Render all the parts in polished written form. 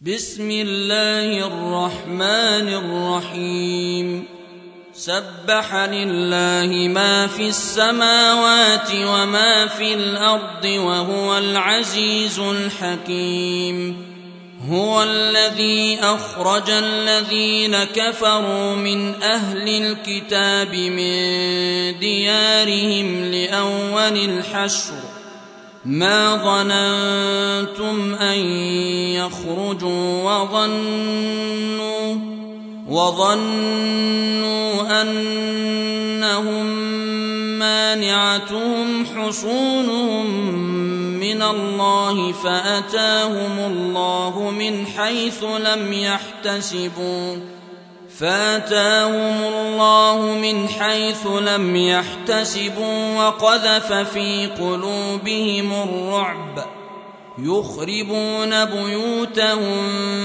بسم الله الرحمن الرحيم. سبح لله ما في السماوات وما في الأرض وهو العزيز الحكيم. هو الذي أخرج الذين كفروا من أهل الكتاب من ديارهم لأول الحشر ما ظننتم أن يخرجوا وظنوا أنهم مانعتهم حصونهم من الله فأتاهم الله من حيث لم يحتسبوا وقذف في قلوبهم الرعب يخربون بيوتهم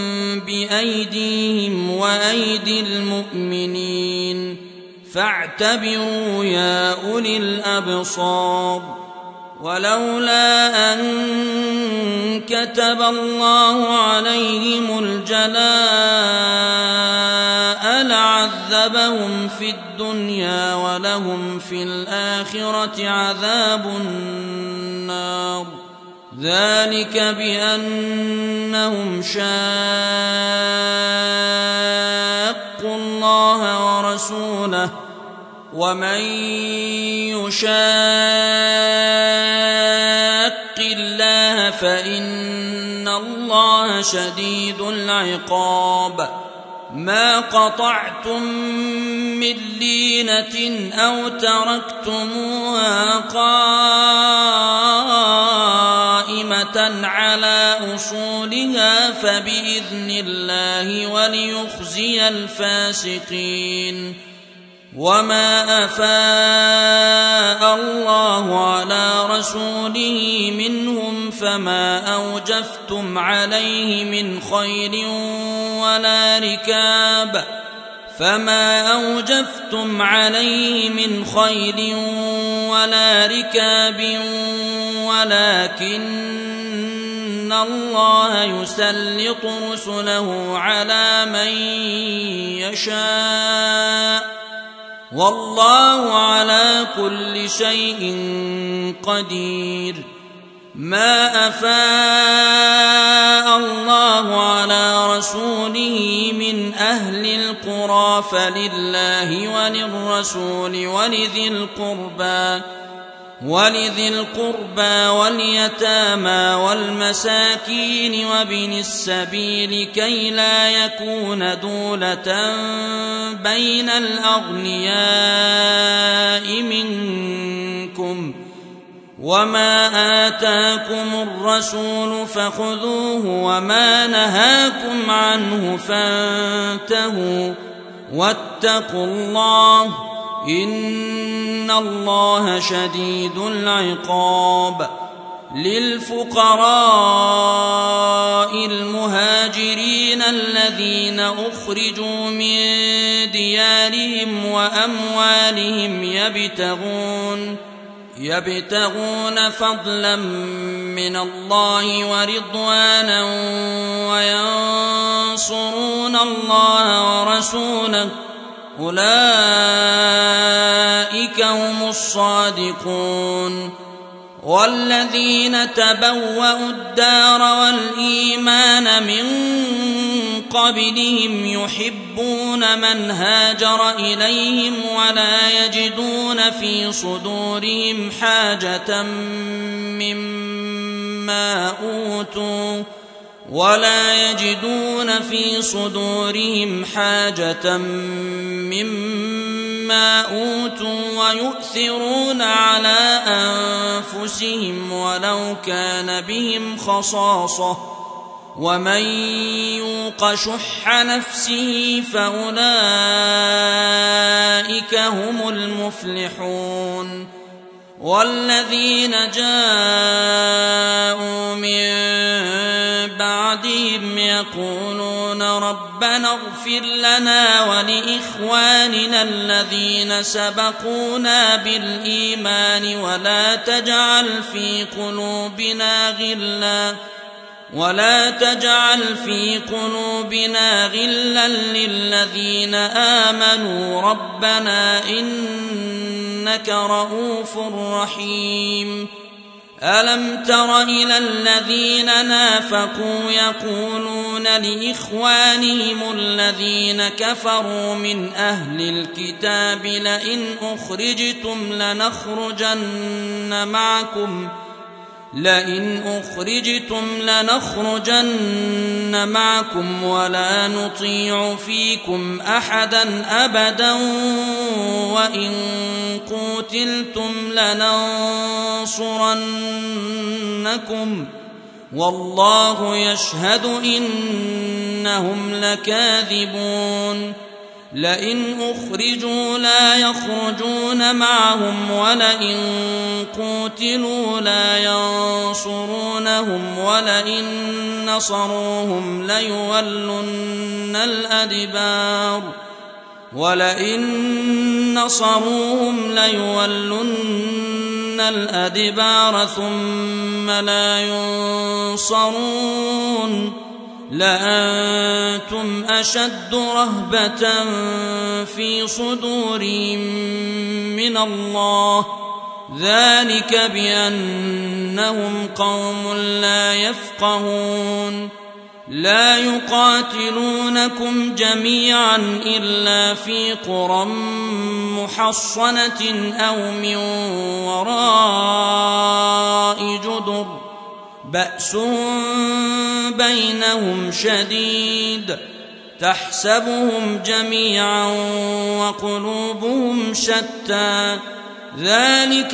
بأيديهم وأيدي المؤمنين فاعتبروا يا أولي الأبصار. ولولا أن كتب الله عليهم الجلاء لعذبهم في الدنيا ولهم في الآخرة عذاب النار. ذلك بأنهم شاقوا الله ورسوله ومن يشاق الله فإن الله شديد العقاب. ما قطعتم من لينة أو تركتموها قائمة على أصولها فبإذن الله وليخزي الفاسقين. وما أفاء الله على رسوله منهم فما أوجفتم عليه من خيل ولا ركاب ولكن الله يسلط رسله على من يشاء والله على كل شيء قدير. ما أفاء الله على رسوله من أهل القرى فلله وللرسول ولذي القربى واليتامى والمساكين وابن السبيل كي لا يكون دولة بين الأغنياء منكم. وما آتاكم الرسول فخذوه وما نهاكم عنه فانتهوا واتقوا الله إن الله شديد العقاب. للفقراء المهاجرين الذين أخرجوا من ديارهم وأموالهم يبتغون فضلا من الله ورضوانا وينصرون الله ورسوله أولئك هم الصادقون. والذين تبوأوا الدار والإيمان من قبلهم يحبون من هاجر إليهم ولا يجدون في صدورهم حاجة مما أوتوا ويؤثرون على أنفسهم ولو كان بهم خصاصة ومن يوق شح نفسه فأولئك هم المفلحون. والذين جاءوا من بعدهم يقولون ربنا اغفر لنا ولإخواننا الذين سبقونا بالإيمان ولا تجعل في قلوبنا ولا تجعل في قلوبنا غلا للذين آمنوا ربنا إنك رؤوف رحيم ألم تر إلى الذين نافقوا يقولون لإخوانهم الذين كفروا من أهل الكتاب لئن أخرجتم لنخرجن معكم ولا نطيع فيكم أحدا أبدا وإن قوتلتم لننصرنكم والله يشهد إنهم لكاذبون لئن أخرجوا لا يخرجون معهم ولئن قوتلوا لا ينصرونهم ولئن نصروهم ليولن الأدبار ثم لا ينصرون لأنتم أشد رهبة في صدورهم من الله ذلك بأنهم قوم لا يفقهون لا يقاتلونكم جميعا إلا في قرى محصنة أو من وراء جدر بأسهم بينهم شديد تحسبهم جميعا وقلوبهم شتى ذلك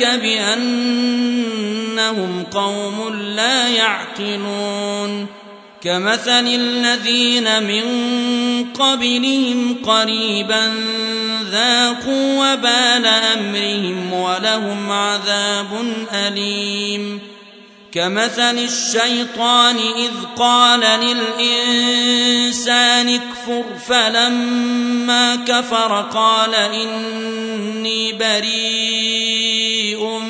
بأنهم قوم لا يعقلون كمثل الذين من قبلهم قريبا ذاقوا وبال أمرهم ولهم عذاب أليم كمثل الشيطان إذ قال للإنسان اكفر فلما كفر قال إني بريء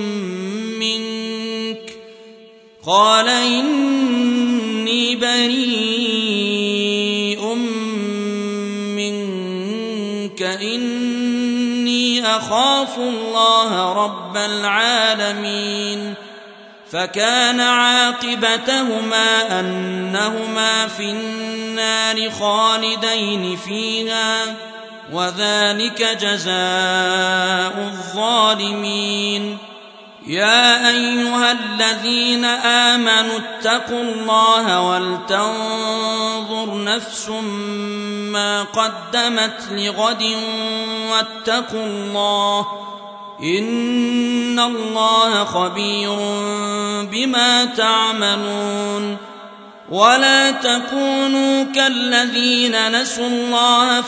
منك إني أخاف الله رب العالمين فكان عاقبتهما أنهما في النار خالدين فيها وذلك جزاء الظالمين يا أيها الذين آمنوا اتقوا الله ولتنظر نفس ما قدمت لغد واتقوا الله إن الله خبير بما تعملون ولا تكونوا كالذين نسوا الله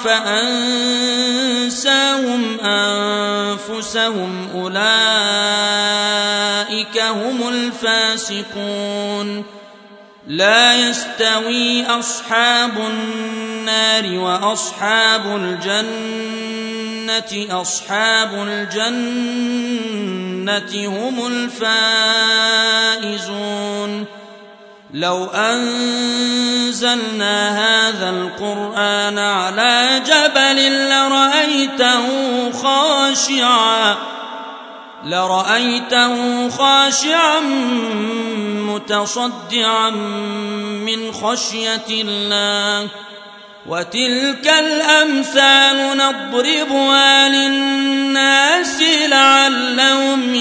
فأنساهم أنفسهم أولئك هم الفاسقون لا يستوي أصحاب النار وأصحاب الجنة أصحاب الجنة هم الفائزون لو أنزلنا هذا القرآن على جبل لرأيته خاشعا متصدعا من خشية الله وتلك الأمثال نضربها للناس لعلهم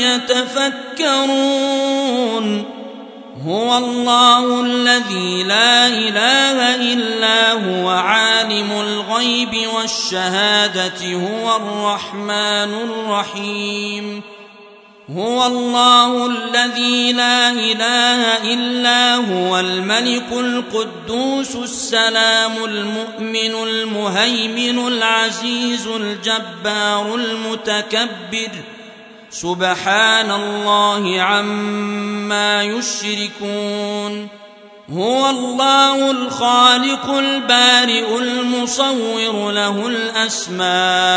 يتفكرون هو الله الذي لا إله إلا هو عالم الغيب والشهادة هو الرحمن الرحيم هو الله الذي لا إله إلا هو الملك القدوس السلام المؤمن المهيمن العزيز الجبار المتكبر سبحان الله عما يشركون هو الله الخالق البارئ المصور له الأسماء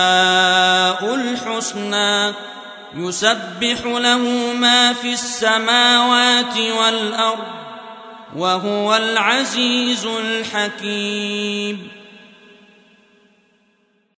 الحسنى يسبح له ما في السماوات والأرض وهو العزيز الحكيم.